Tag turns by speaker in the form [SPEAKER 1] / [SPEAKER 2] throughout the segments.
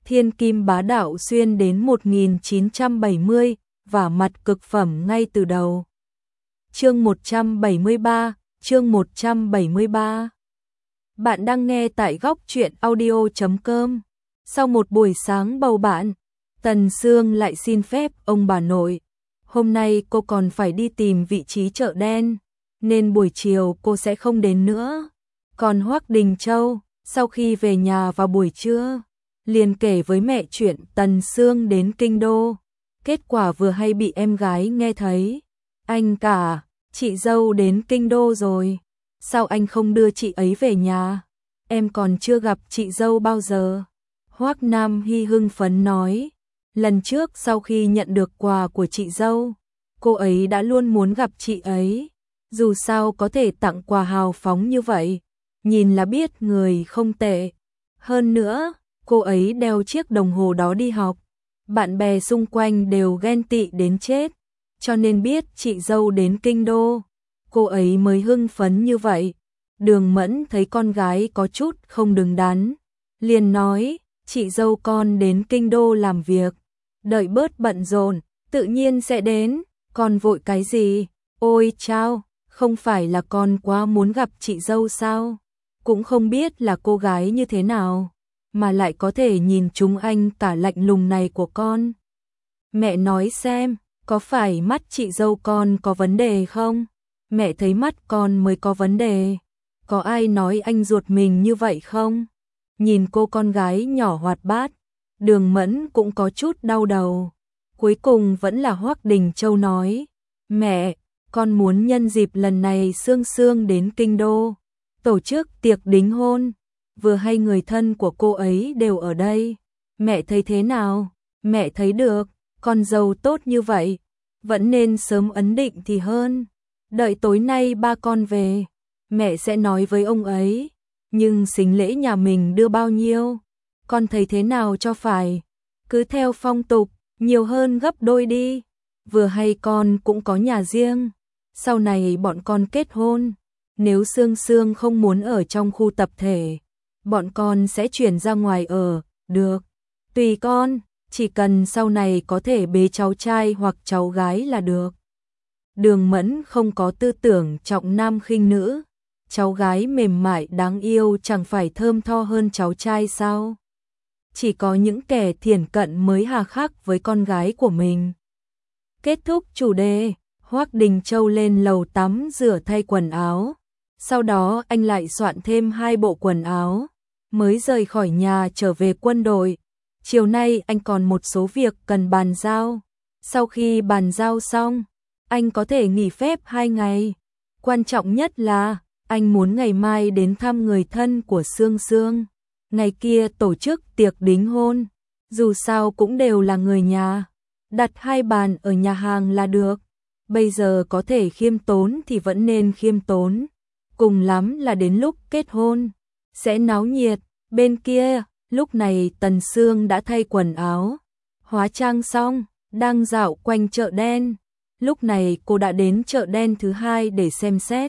[SPEAKER 1] thiên kim bá đạo xuyên đến 1970, và mặt cực phẩm ngay từ đầu. Chương 173, chương 173. Bạn đang nghe tại góc truyện audio.com. Sau một buổi sáng bầu bạn, Tần Sương lại xin phép ông bà nội. Hôm nay cô còn phải đi tìm vị trí chợ đen, nên buổi chiều cô sẽ không đến nữa. Còn Hoắc Đình Châu, sau khi về nhà vào buổi trưa, liền kể với mẹ chuyện Tần Sương đến kinh đô. Kết quả vừa hay bị em gái nghe thấy. Anh cả, chị dâu đến kinh đô rồi. Sao anh không đưa chị ấy về nhà? Em còn chưa gặp chị dâu bao giờ. Hoắc Nam Hy hưng phấn nói. Lần trước sau khi nhận được quà của chị dâu, cô ấy đã luôn muốn gặp chị ấy. Dù sao có thể tặng quà hào phóng như vậy, nhìn là biết người không tệ. Hơn nữa, cô ấy đeo chiếc đồng hồ đó đi học. Bạn bè xung quanh đều ghen tị đến chết, cho nên biết chị dâu đến kinh đô, cô ấy mới hưng phấn như vậy. Đường Mẫn thấy con gái có chút không đứng đắn, liền nói, chị dâu con đến kinh đô làm việc, đợi bớt bận rộn, tự nhiên sẽ đến, con vội cái gì? Ôi chao, không phải là con quá muốn gặp chị dâu sao? Cũng không biết là cô gái như thế nào, mà lại có thể nhìn chúng anh cả lạnh lùng này của con. Mẹ nói xem, có phải mắt chị dâu con có vấn đề không? Mẹ thấy mắt con mới có vấn đề. Có ai nói anh ruột mình như vậy không? Nhìn cô con gái nhỏ hoạt bát, Đường Mẫn cũng có chút đau đầu. Cuối cùng vẫn là Hoắc Đình Châu nói, mẹ, con muốn nhân dịp lần này Sương Sương đến kinh đô, tổ chức tiệc đính hôn. Vừa hay người thân của cô ấy đều ở đây. Mẹ thấy thế nào? Mẹ thấy được, con dâu tốt như vậy, vẫn nên sớm ấn định thì hơn. Đợi tối nay ba con về, mẹ sẽ nói với ông ấy. Nhưng sính lễ nhà mình đưa bao nhiêu? Con thấy thế nào cho phải? Cứ theo phong tục, nhiều hơn gấp đôi đi. Vừa hay con cũng có nhà riêng. Sau này bọn con kết hôn, nếu Sương Sương không muốn ở trong khu tập thể, bọn con sẽ chuyển ra ngoài ở, được. Tùy con, chỉ cần sau này có thể bế cháu trai hoặc cháu gái là được. Đường Mẫn không có tư tưởng trọng nam khinh nữ. Cháu gái mềm mại đáng yêu chẳng phải thơm tho hơn cháu trai sao? Chỉ có những kẻ thiển cận mới hà khắc với con gái của mình. Kết thúc chủ đề, Hoắc Đình Châu lên lầu tắm rửa thay quần áo. Sau đó anh lại soạn thêm 2 bộ quần áo, mới rời khỏi nhà trở về quân đội. Chiều nay anh còn một số việc cần bàn giao. Sau khi bàn giao xong, anh có thể nghỉ phép 2 ngày. Quan trọng nhất là, anh muốn ngày mai đến thăm người thân của Sương Sương. Ngày kia tổ chức tiệc đính hôn, dù sao cũng đều là người nhà. Đặt 2 bàn ở nhà hàng là được. Bây giờ có thể khiêm tốn thì vẫn nên khiêm tốn. Cùng lắm là đến lúc kết hôn sẽ náo nhiệt. Bên kia, lúc này Tần Sương đã thay quần áo, hóa trang xong, đang dạo quanh chợ đen. Lúc này cô đã đến chợ đen thứ 2 để xem xét.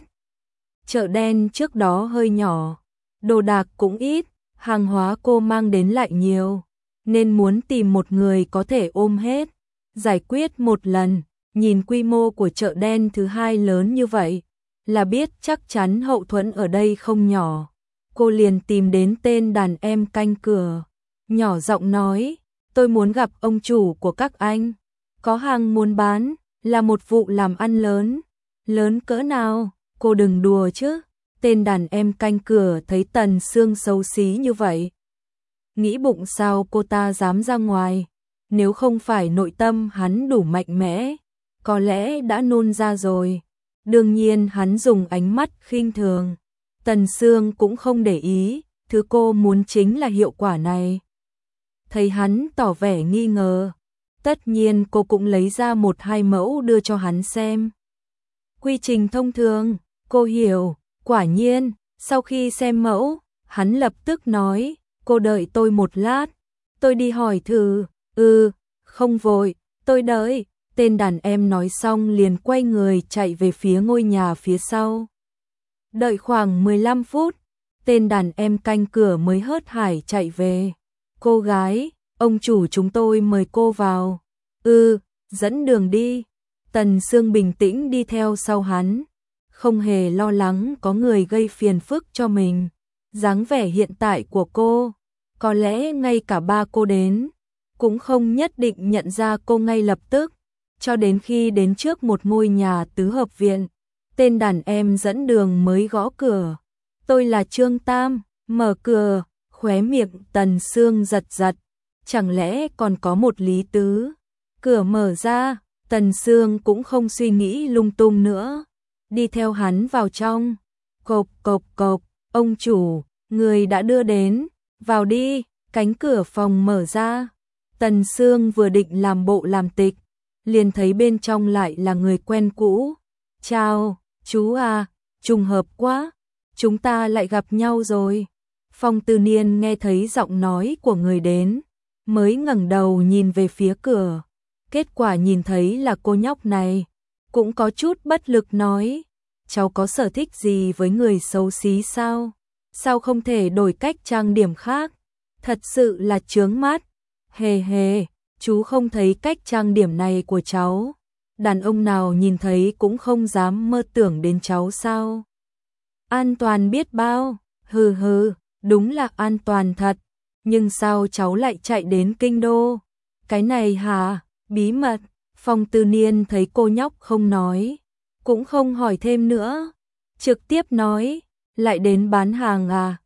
[SPEAKER 1] Chợ đen trước đó hơi nhỏ, đồ đạc cũng ít, hàng hóa cô mang đến lại nhiều, nên muốn tìm một người có thể ôm hết, giải quyết một lần. Nhìn quy mô của chợ đen thứ 2 lớn như vậy, là biết chắc chắn hậu thuẫn ở đây không nhỏ. Cô liền tìm đến tên đàn em canh cửa, nhỏ giọng nói, tôi muốn gặp ông chủ của các anh, có hàng muốn bán, là một vụ làm ăn lớn. Lớn cỡ nào? Cô đừng đùa chứ. Tên đàn em canh cửa thấy Tần Sương xấu xí như vậy, nghĩ bụng sao cô ta dám ra ngoài. Nếu không phải nội tâm hắn đủ mạnh mẽ, có lẽ đã nôn ra rồi. Đương nhiên hắn dùng ánh mắt khinh thường. Tần Sương cũng không để ý, thứ cô muốn chính là hiệu quả này. Thấy hắn tỏ vẻ nghi ngờ, tất nhiên cô cũng lấy ra 1-2 mẫu đưa cho hắn xem. Quy trình thông thường, cô hiểu. Quả nhiên, sau khi xem mẫu, hắn lập tức nói, cô đợi tôi một lát, tôi đi hỏi thử. Không vội, tôi đợi. Tên đàn em nói xong liền quay người chạy về phía ngôi nhà phía sau. Đợi khoảng 15 phút, tên đàn em canh cửa mới hớt hải chạy về. Cô gái, Ông chủ chúng tôi mời cô vào. Dẫn đường đi. Tần Sương bình tĩnh đi theo sau hắn, không hề lo lắng có người gây phiền phức cho mình. Dáng vẻ hiện tại của cô, có lẽ ngay cả ba cô đến cũng không nhất định nhận ra cô ngay lập tức, cho đến khi đến trước một ngôi nhà tứ hợp viện, tên đàn em dẫn đường mới gõ cửa. Tôi là Trương Tam. Mở cửa. Khóe miệng Tần Sương giật giật, chẳng lẽ còn có một Lý Tứ. Cửa mở ra, Tần Sương cũng không suy nghĩ lung tung nữa, đi theo hắn vào trong. Cộp cộp cộp, ông chủ, người đã đưa đến, vào đi. Cánh cửa phòng mở ra, Tần Sương vừa định làm bộ làm tịch, liền thấy bên trong lại là người quen cũ. Chào, chú à, trùng hợp quá, chúng ta lại gặp nhau rồi. Phong Tư Niên nghe thấy giọng nói của người đến, mới ngẩng đầu nhìn về phía cửa. Kết quả nhìn thấy là cô nhóc này, cũng có chút bất lực nói, cháu có sở thích gì với người xấu xí sao? Sao không thể đổi cách trang điểm khác? Thật sự là chướng mắt. Hề hề, chú không thấy cách trang điểm này của cháu, đàn ông nào nhìn thấy cũng không dám mơ tưởng đến cháu sao? An toàn biết bao. Hừ hừ, đúng là an toàn thật, nhưng sao cháu lại chạy đến kinh đô? Cái này hả? Bí mật. Phong Tư Niên thấy cô nhóc không nói, cũng không hỏi thêm nữa, trực tiếp nói, lại đến bán hàng à?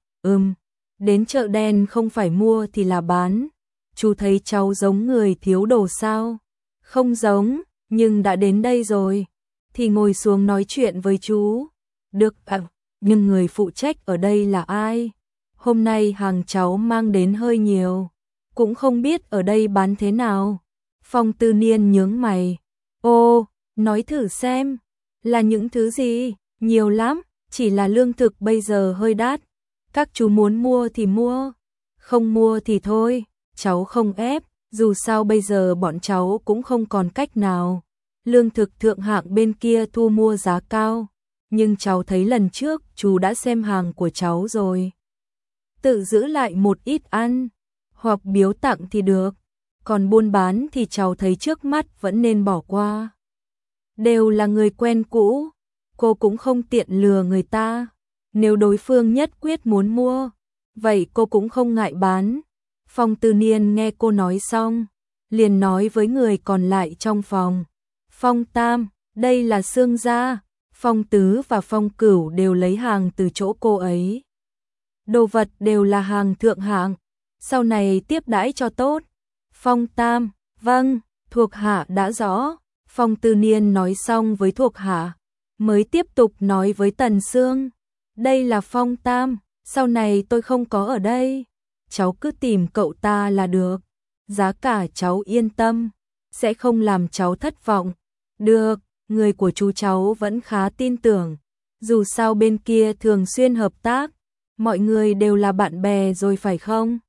[SPEAKER 1] Đến chợ đen không phải mua thì là bán. Chú thấy cháu giống người thiếu đồ sao? Không giống, nhưng đã đến đây rồi, thì ngồi xuống nói chuyện với chú. Được ạ, nhưng người phụ trách ở đây là ai? Hôm nay hàng cháu mang đến hơi nhiều, cũng không biết ở đây bán thế nào. Phong Tư Niên nhướng mày. Ô, nói thử xem, là những thứ gì? Nhiều lắm, chỉ là lương thực bây giờ hơi đắt. Các chú muốn mua thì mua, không mua thì thôi, cháu không ép, dù sao bây giờ bọn cháu cũng không còn cách nào. Lương thực thượng hạng bên kia thu mua giá cao, nhưng cháu thấy lần trước chú đã xem hàng của cháu rồi. Tự giữ lại một ít ăn, hoặc biếu tặng thì được, còn buôn bán thì cháu thấy trước mắt vẫn nên bỏ qua. Đều là người quen cũ, cô cũng không tiện lừa người ta. Nếu đối phương nhất quyết muốn mua, vậy cô cũng không ngại bán. Phong Tư Niên nghe cô nói xong, liền nói với người còn lại trong phòng. Phong Tam, đây là Sương gia. Phong Tứ và Phong Cửu đều lấy hàng từ chỗ cô ấy. Đồ vật đều là hàng thượng hạng, sau này tiếp đãi cho tốt. Phong Tam, vâng, thuộc hạ đã rõ. Phong Tư Niên nói xong với thuộc hạ, mới tiếp tục nói với Tần Sương. Đây là Phong Tam, sau này tôi không có ở đây, cháu cứ tìm cậu ta là được. Giá cả cháu yên tâm, sẽ không làm cháu thất vọng. Được, người của chú cháu vẫn khá tin tưởng, dù sao bên kia thường xuyên hợp tác, mọi người đều là bạn bè rồi phải không?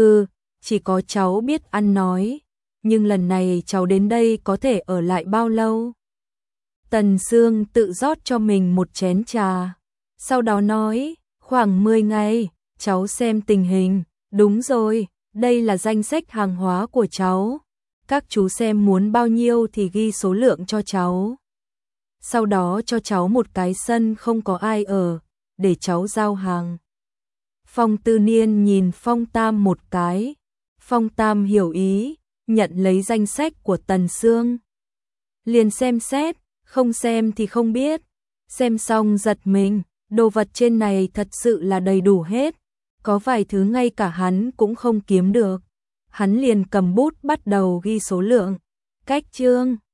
[SPEAKER 1] Chỉ có cháu biết ăn nói, nhưng lần này cháu đến đây có thể ở lại bao lâu? Tần Sương tự rót cho mình một chén trà, sau đó nói, khoảng 10 ngày, cháu xem tình hình. Đúng rồi, đây là danh sách hàng hóa của cháu, các chú xem muốn bao nhiêu thì ghi số lượng cho cháu. Sau đó cho cháu một cái sân không có ai ở, để cháu giao hàng. Phong Tư Niên nhìn Phong Tam một cái, Phong Tam hiểu ý, nhận lấy danh sách của Tần Sương. Liền xem xét, không xem thì không biết, xem xong giật mình, đồ vật trên này thật sự là đầy đủ hết, có vài thứ ngay cả hắn cũng không kiếm được. Hắn liền cầm bút bắt đầu ghi số lượng. Cách chương